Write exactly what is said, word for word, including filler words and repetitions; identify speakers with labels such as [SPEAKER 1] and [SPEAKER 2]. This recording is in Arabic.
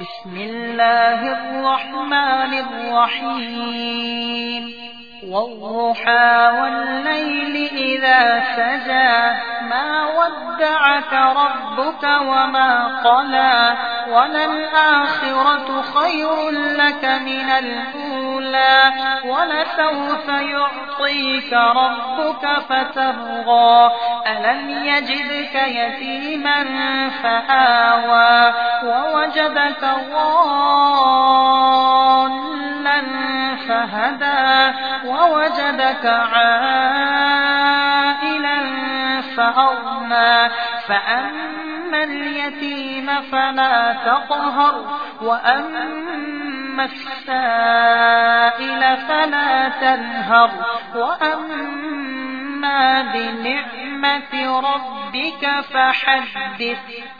[SPEAKER 1] بسم الله الرحمن الرحيم والضحى والليل إذا سجى ما ودعك ربك وما قلى وللآخرة خير لك من الأولى ولسوف يعطيك ربك فترضى ألم يجدك يتيما فآوى ووجدك ضالا فهدى ووجدك عائلا فأغنى فأما اليتيم فلا تقهر وأما السائل فلا تنهر وأما بنعمة ربك فحدث.